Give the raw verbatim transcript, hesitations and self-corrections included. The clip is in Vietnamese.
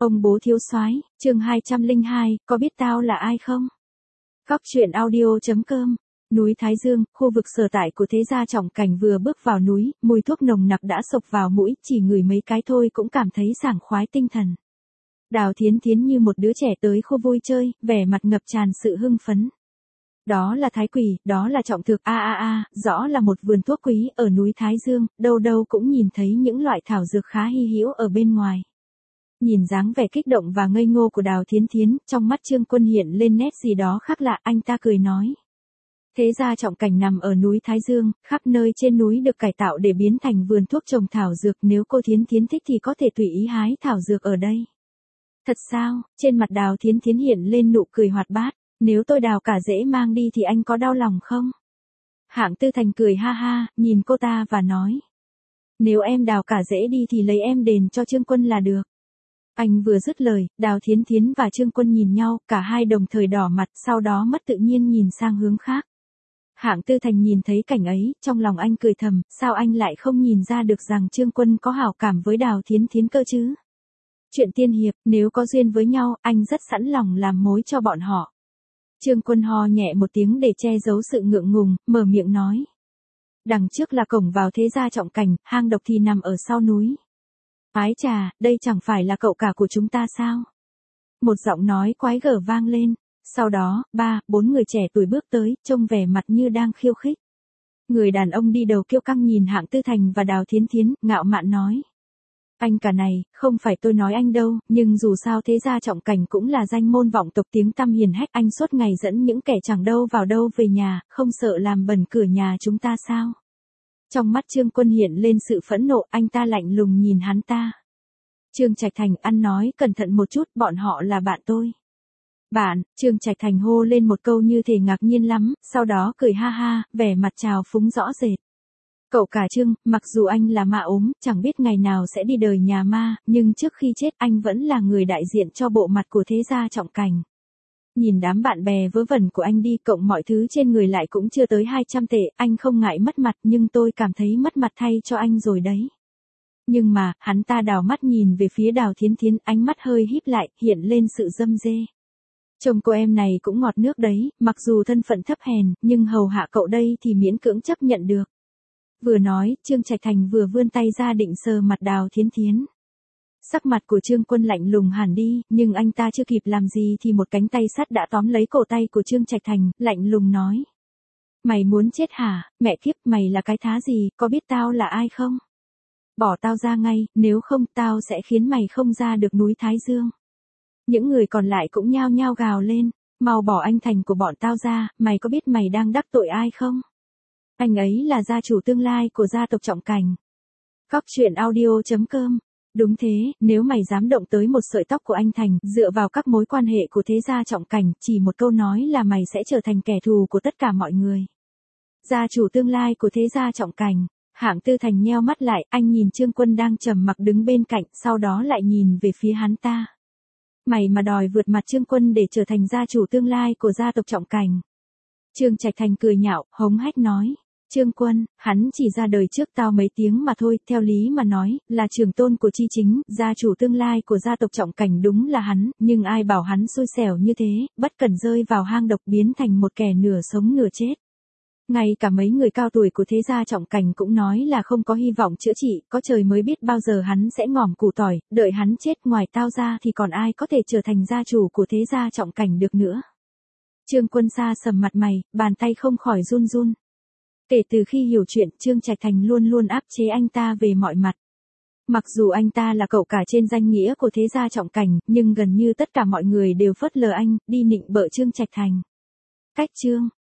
Ông bố thiếu soái, chương hai trăm lẻ hai, có biết tao là ai không? Góc truyện audio chấm com. Núi Thái Dương, khu vực sở tại của thế gia Trọng Cảnh vừa bước vào núi, mùi thuốc nồng nặc đã xộc vào mũi, chỉ ngửi mấy cái thôi cũng cảm thấy sảng khoái tinh thần. Đào Thiến Thiến như một đứa trẻ tới khu vui chơi, vẻ mặt ngập tràn sự hưng phấn. Đó là Thái Quỷ, đó là Trọng Thực, a a a, rõ là một vườn thuốc quý ở núi Thái Dương, đâu đâu cũng nhìn thấy những loại thảo dược khá hy hữu ở bên ngoài. Nhìn dáng vẻ kích động và ngây ngô của Đào Thiến Thiến, trong mắt Trương Quân hiện lên nét gì đó khác lạ, anh ta cười nói. Thế gia Trọng Cảnh nằm ở núi Thái Dương, khắp nơi trên núi được cải tạo để biến thành vườn thuốc trồng thảo dược, nếu cô Thiến Thiến thích thì có thể tùy ý hái thảo dược ở đây. Thật sao? Trên mặt Đào Thiến Thiến hiện lên nụ cười hoạt bát, nếu tôi đào cả rễ mang đi thì anh có đau lòng không? Hạng Tư Thành cười ha ha, nhìn cô ta và nói. Nếu em đào cả rễ đi thì lấy em đền cho Trương Quân là được. Anh vừa dứt lời, Đào Thiến Thiến và Trương Quân nhìn nhau, cả hai đồng thời đỏ mặt, sau đó mất tự nhiên nhìn sang hướng khác. Hạng Tư Thành nhìn thấy cảnh ấy, trong lòng anh cười thầm, sao anh lại không nhìn ra được rằng Trương Quân có hảo cảm với Đào Thiến Thiến cơ chứ? Chuyện tiên hiệp, nếu có duyên với nhau, anh rất sẵn lòng làm mối cho bọn họ. Trương Quân ho nhẹ một tiếng để che giấu sự ngượng ngùng, mở miệng nói. Đằng trước là cổng vào thế gia Trọng Cảnh, hang độc thì nằm ở sau núi. Ái chà, đây chẳng phải là cậu cả của chúng ta sao? Một giọng nói quái gở vang lên. Sau đó, ba, bốn người trẻ tuổi bước tới, trông vẻ mặt như đang khiêu khích. Người đàn ông đi đầu kiêu căng nhìn Hạng Tư Thành và Đào Thiến Thiến, ngạo mạn nói. Anh cả này, không phải tôi nói anh đâu, nhưng dù sao thế gia Trọng Cảnh cũng là danh môn vọng tộc tiếng tăm hiền hách, anh suốt ngày dẫn những kẻ chẳng đâu vào đâu về nhà, không sợ làm bẩn cửa nhà chúng ta sao? Trong mắt Trương Quân hiện lên sự phẫn nộ, anh ta lạnh lùng nhìn hắn ta. Trương Trạch Thành ăn nói, cẩn thận một chút, bọn họ là bạn tôi. Bạn, Trương Trạch Thành hô lên một câu như thể ngạc nhiên lắm, sau đó cười ha ha, vẻ mặt trào phúng rõ rệt. Cậu cả Trương, mặc dù anh là ma ốm, chẳng biết ngày nào sẽ đi đời nhà ma, nhưng trước khi chết anh vẫn là người đại diện cho bộ mặt của thế gia Trọng Cảnh. Nhìn đám bạn bè vớ vẩn của anh đi, cộng mọi thứ trên người lại cũng chưa tới hai trăm tệ, anh không ngại mất mặt, nhưng tôi cảm thấy mất mặt thay cho anh rồi đấy. Nhưng mà, hắn ta đảo mắt nhìn về phía Đào Thiến Thiến, ánh mắt hơi híp lại, hiện lên sự dâm dê. Chồng cô em này cũng ngọt nước đấy, mặc dù thân phận thấp hèn, nhưng hầu hạ cậu đây thì miễn cưỡng chấp nhận được. Vừa nói, Trương Trạch Thành vừa vươn tay ra định sờ mặt Đào Thiến Thiến. Sắc mặt của Trương Quân lạnh lùng hẳn đi, nhưng anh ta chưa kịp làm gì thì một cánh tay sắt đã tóm lấy cổ tay của Trương Trạch Thành, lạnh lùng nói. Mày muốn chết hả, mẹ kiếp, mày là cái thá gì, có biết tao là ai không? Bỏ tao ra ngay, nếu không tao sẽ khiến mày không ra được núi Thái Dương. Những người còn lại cũng nhao nhao gào lên, mau bỏ anh Thành của bọn tao ra, mày có biết mày đang đắc tội ai không? Anh ấy là gia chủ tương lai của gia tộc Trọng Cảnh. Góc truyện audio chấm com. Đúng thế, nếu mày dám động tới một sợi tóc của anh Thành, dựa vào các mối quan hệ của thế gia Trọng Cảnh, chỉ một câu nói là mày sẽ trở thành kẻ thù của tất cả mọi người. Gia chủ tương lai của thế gia Trọng Cảnh. Hạng Tư Thành nheo mắt lại, anh nhìn Trương Quân đang trầm mặc đứng bên cạnh, sau đó lại nhìn về phía hắn ta. Mày mà đòi vượt mặt Trương Quân để trở thành gia chủ tương lai của gia tộc Trọng Cảnh. Trương Trạch Thành cười nhạo, hống hách nói. Trương Quân, hắn chỉ ra đời trước tao mấy tiếng mà thôi, theo lý mà nói, là trưởng tôn của Chi Chính, gia chủ tương lai của gia tộc Trọng Cảnh đúng là hắn, nhưng ai bảo hắn xui xẻo như thế, bất cần rơi vào hang độc biến thành một kẻ nửa sống nửa chết. Ngay cả mấy người cao tuổi của thế gia Trọng Cảnh cũng nói là không có hy vọng chữa trị, có trời mới biết bao giờ hắn sẽ ngỏm củ tỏi, đợi hắn chết ngoài tao ra thì còn ai có thể trở thành gia chủ của thế gia Trọng Cảnh được nữa. Trương Quân xa sầm mặt mày, bàn tay không khỏi run run. Kể từ khi hiểu chuyện, Trương Trạch Thành luôn luôn áp chế anh ta về mọi mặt. Mặc dù anh ta là cậu cả trên danh nghĩa của thế gia Trọng Cảnh, nhưng gần như tất cả mọi người đều phớt lờ anh, đi nịnh bợ Trương Trạch Thành. Cách Trương,